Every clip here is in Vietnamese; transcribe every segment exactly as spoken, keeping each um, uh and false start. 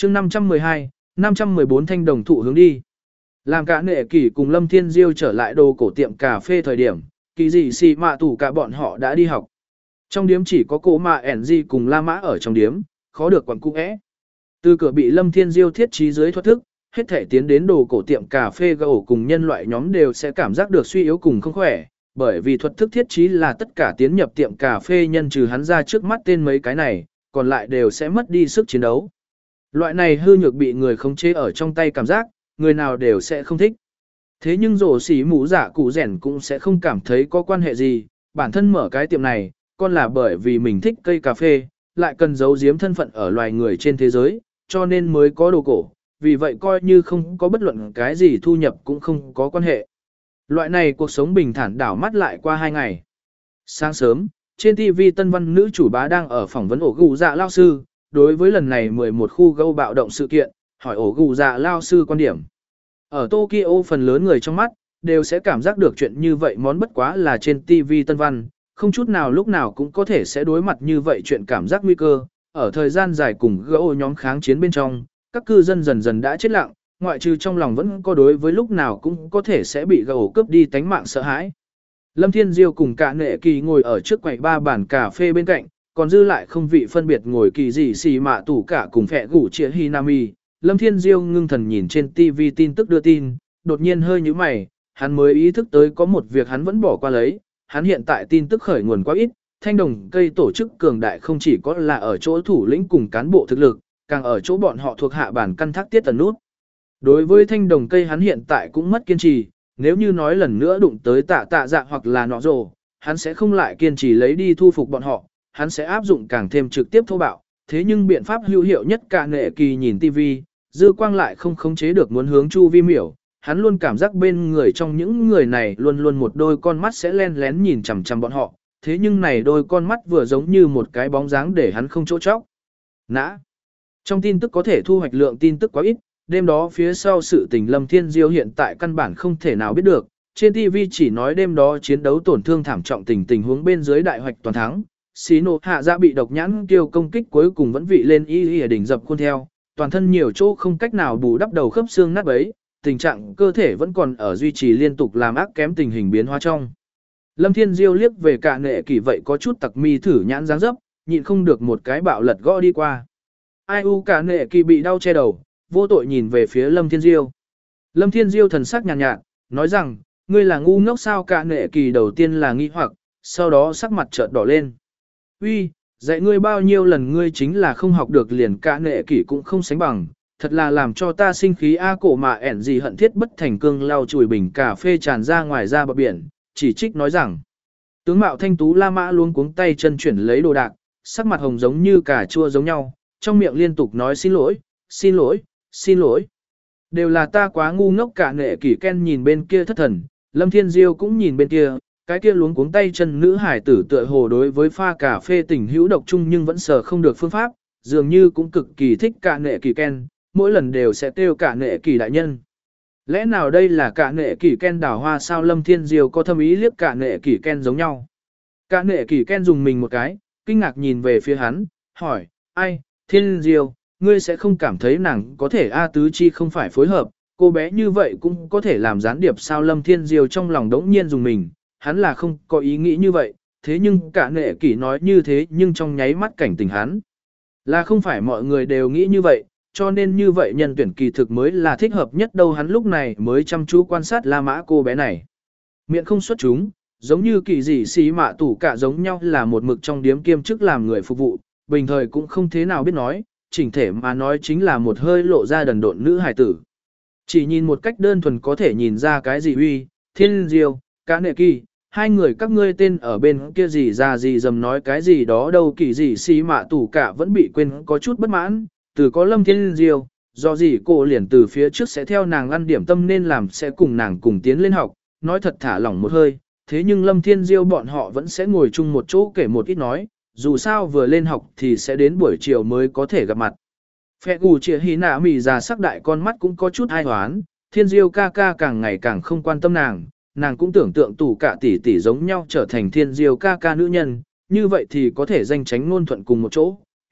chương năm trăm mười hai, năm trăm mười bốn thanh đồng thụ hướng đi. Làm cả nệ kỷ cùng Lâm Thiên Diêu trở lại đồ cổ tiệm cà phê thời điểm, kỳ dị xì mạ tủ cả bọn họ đã đi học. Trong điếm chỉ có cô mạ ẻn di cùng La Mã ở trong điếm, khó được quẩn cung ẽ. Từ cửa bị Lâm Thiên Diêu thiết trí dưới thuật thức, hết thể tiến đến đồ cổ tiệm cà phê gỗ cùng nhân loại nhóm đều sẽ cảm giác được suy yếu cùng không khỏe, bởi vì thuật thức thiết trí là tất cả tiến nhập tiệm cà phê nhân trừ hắn ra trước mắt tên mấy cái này, còn lại đều sẽ mất đi sức chiến đấu. Loại này hư nhược bị người khống chế ở trong tay cảm giác, người nào đều sẽ không thích. Thế nhưng rổ xỉ mũ giả cụ rẻn cũng sẽ không cảm thấy có quan hệ gì, bản thân mở cái tiệm này, còn là bởi vì mình thích cây cà phê, lại cần giấu giếm thân phận ở loài người trên thế giới, cho nên mới có đồ cổ, vì vậy coi như không có bất luận cái gì thu nhập cũng không có quan hệ. Loại này cuộc sống bình thản đảo mắt lại qua hai ngày. Sáng sớm, trên ti vi tân văn nữ chủ bá đang ở phỏng vấn ổ gù dạ lao sư, đối với lần này mười một khu gâu bạo động sự kiện, hỏi ổ gù dạ lao sư quan điểm. Ở Tokyo phần lớn người trong mắt, đều sẽ cảm giác được chuyện như vậy món bất quá là trên ti vi tân văn, không chút nào lúc nào cũng có thể sẽ đối mặt như vậy chuyện cảm giác nguy cơ. Ở thời gian dài cùng gâu nhóm kháng chiến bên trong, các cư dân dần dần đã chết lặng, ngoại trừ trong lòng vẫn có đối với lúc nào cũng có thể sẽ bị gâu cướp đi tánh mạng sợ hãi. Lâm Thiên Diêu cùng cả nệ kỳ ngồi ở trước quầy ba bàn cà phê bên cạnh, còn dư lại không vị phân biệt ngồi kỳ dị xì mạ tủ cả cùng phẹ gủ chia Hinami. Lâm Thiên Diêu ngưng thần nhìn trên ti vi tin tức đưa tin, đột nhiên hơi nhíu mày, hắn mới ý thức tới có một việc hắn vẫn bỏ qua lấy, hắn hiện tại tin tức khởi nguồn quá ít, thanh đồng cây tổ chức cường đại không chỉ có là ở chỗ thủ lĩnh cùng cán bộ thực lực, càng ở chỗ bọn họ thuộc hạ bản căn thác tiết tần nút. Đối với thanh đồng cây hắn hiện tại cũng mất kiên trì, nếu như nói lần nữa đụng tới tạ tạ dạ hoặc là nọ rồ, hắn sẽ không lại kiên trì lấy đi thu phục bọn họ, hắn sẽ áp dụng càng thêm trực tiếp thô bạo, thế nhưng biện pháp hữu hiệu nhất cả nệ kỳ nhìn tivi, dư quang lại không khống chế được muốn hướng chu vi miểu, hắn luôn cảm giác bên người trong những người này luôn luôn một đôi con mắt sẽ len lén nhìn chằm chằm bọn họ, thế nhưng này đôi con mắt vừa giống như một cái bóng dáng để hắn không chỗ chóc. Nã. Trong tin tức có thể thu hoạch lượng tin tức quá ít, đêm đó phía sau sự tình Lâm Thiên Diêu hiện tại căn bản không thể nào biết được, trên ti vi chỉ nói đêm đó chiến đấu tổn thương thảm trọng tình tình huống bên dưới đại hoạch toàn thắng, xí nộ hạ ra bị độc nhãn kiêu công kích cuối cùng vẫn vị lên y y ở đỉnh dập khuôn theo, toàn thân nhiều chỗ không cách nào bù đắp đầu khớp xương nát bấy, tình trạng cơ thể vẫn còn ở duy trì liên tục làm ác kém tình hình biến hóa trong. Lâm Thiên Diêu liếc về cả nệ kỳ vậy có chút tặc mi thử nhãn dáng dấp, nhịn không được một cái bạo lật gõ đi qua. Ai u cả nệ kỳ bị đau che đầu, vô tội nhìn về phía Lâm Thiên Diêu. Lâm Thiên Diêu thần sắc nhàn nhạt, nhạt, nói rằng, ngươi là ngu ngốc sao? Cả nệ kỳ đầu tiên là nghi hoặc, sau đó sắc mặt chợt đỏ lên. Uy, dạy ngươi bao nhiêu lần ngươi chính là không học được liền cả nệ kỳ cũng không sánh bằng, thật là làm cho ta sinh khí a. Cổ mà ẻn gì hận thiết bất thành cương lau chùi bình cà phê tràn ra ngoài ra bờ biển, chỉ trích nói rằng. Tướng mạo thanh tú La Mã luôn cuống tay chân chuyển lấy đồ đạc, sắc mặt hồng giống như cà chua giống nhau, trong miệng liên tục nói xin lỗi, xin lỗi, xin lỗi. Đều là ta quá ngu ngốc. Cả nệ kỳ Ken nhìn bên kia thất thần, Lâm Thiên Diêu cũng nhìn bên kia, cái kia luống cuống tay chân nữ hải tử tựa hồ đối với pha cà phê tình hữu độc chung nhưng vẫn sờ không được phương pháp, dường như cũng cực kỳ thích cả nệ kỳ Ken, mỗi lần đều sẽ kêu cả nệ kỳ đại nhân. Lẽ nào đây là cả nệ kỳ Ken đào hoa sao? Lâm Thiên Diêu có thâm ý liếc cả nệ kỳ Ken giống nhau. Cả nệ kỳ Ken dùng mình một cái, kinh ngạc nhìn về phía hắn, hỏi, ai, Thiên Diêu, ngươi sẽ không cảm thấy nàng có thể A tứ chi không phải phối hợp, cô bé như vậy cũng có thể làm gián điệp sao? Lâm Thiên Diêu trong lòng đống nhiên dùng mình, hắn là không có ý nghĩ như vậy, thế nhưng cả nệ kỳ nói như thế nhưng trong nháy mắt cảnh tỉnh hắn. Là không phải mọi người đều nghĩ như vậy, cho nên như vậy nhân tuyển kỳ thực mới là thích hợp nhất đâu. Hắn lúc này mới chăm chú quan sát La Mã cô bé này. Miệng không xuất chúng, giống như kỳ dị xí mạ tủ cả giống nhau là một mực trong điếm kiêm chức làm người phục vụ, bình thời cũng không thế nào biết nói, chỉnh thể mà nói chính là một hơi lộ ra đần độn nữ hài tử. Chỉ nhìn một cách đơn thuần có thể nhìn ra cái gì uy, Thiên Diêu, cả nệ kỳ, hai người các ngươi tên ở bên kia gì ra gì dầm nói cái gì đó đâu. Kỳ gì xí mạ tủ cả vẫn bị quên có chút bất mãn, từ có Lâm Thiên Diêu, do gì cô liền từ phía trước sẽ theo nàng ăn điểm tâm nên làm sẽ cùng nàng cùng tiến lên học, nói thật thả lỏng một hơi, thế nhưng Lâm Thiên Diêu bọn họ vẫn sẽ ngồi chung một chỗ kể một ít nói, dù sao vừa lên học thì sẽ đến buổi chiều mới có thể gặp mặt. Phẹ gù chĩa hí nạ mì già sắc đại con mắt cũng có chút ai hoán, Thiên Diêu ca ca càng ngày càng không quan tâm nàng, nàng cũng tưởng tượng tủ cả tỷ tỷ giống nhau trở thành Thiên Diêu ca ca nữ nhân, như vậy thì có thể danh tránh ngôn thuận cùng một chỗ.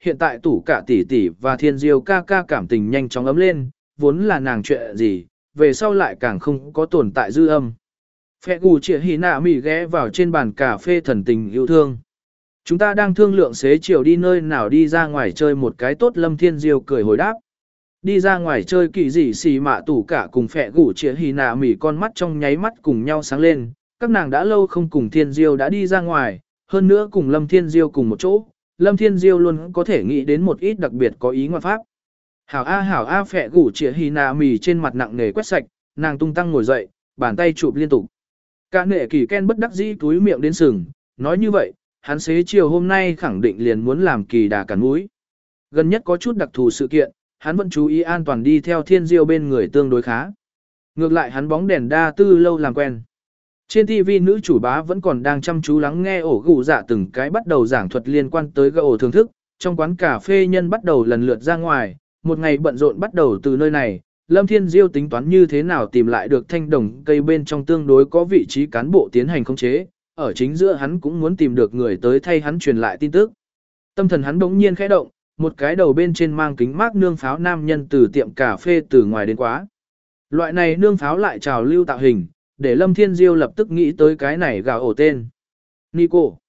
hiện tại tủ cả tỷ tỷ và thiên diêu ca ca cảm tình nhanh chóng ấm lên, vốn là nàng chuyện gì, về sau lại càng không có tồn tại dư âm. Phẹ gù chĩa hì nạ mỉ ghé vào trên bàn cà phê thần tình yêu thương. Chúng ta đang thương lượng xế chiều đi nơi nào đi ra ngoài chơi một cái tốt. Lâm Thiên Diêu cười hồi đáp. Đi ra ngoài chơi kỳ dị xì mạ tủ cả cùng phẹ gù chĩa hì nạ mỉ con mắt trong nháy mắt cùng nhau sáng lên. Các nàng đã lâu không cùng Thiên Diêu đã đi ra ngoài, hơn nữa cùng Lâm Thiên Diêu cùng một chỗ. Lâm Thiên Diêu luôn có thể nghĩ đến một ít đặc biệt có ý ngoại pháp. Hảo A hảo A phẹ gù chĩa hì nạ mỉ trên mặt nặng nề quét sạch, nàng tung tăng ngồi dậy, bàn tay chụp liên tục. Cả nệ kỳ Ken bất đắc dĩ túi miệng đến sừng, nói như vậy, hắn xế chiều hôm nay khẳng định liền muốn làm kỳ đà cắn mũi. Gần nhất có chút đặc thù sự kiện, hắn vẫn chú ý an toàn đi theo Thiên Diêu bên người tương đối khá. Ngược lại hắn bóng đèn đa tư lâu làm quen. Trên ti vi nữ chủ bá vẫn còn đang chăm chú lắng nghe ổ gù dạ từng cái bắt đầu giảng thuật liên quan tới gỗ thưởng thức, trong quán cà phê nhân bắt đầu lần lượt ra ngoài, một ngày bận rộn bắt đầu từ nơi này. Lâm Thiên Diêu tính toán như thế nào tìm lại được thanh đồng cây bên trong tương đối có vị trí cán bộ tiến hành khống chế, ở chính giữa hắn cũng muốn tìm được người tới thay hắn truyền lại tin tức. Tâm thần hắn bỗng nhiên khẽ động, một cái đầu bên trên mang kính mát nương pháo nam nhân từ tiệm cà phê từ ngoài đến quá. Loại này nương pháo lại trào lưu tạo hình, để Lâm Thiên Diêu lập tức nghĩ tới cái này gào ổ tên. Nico.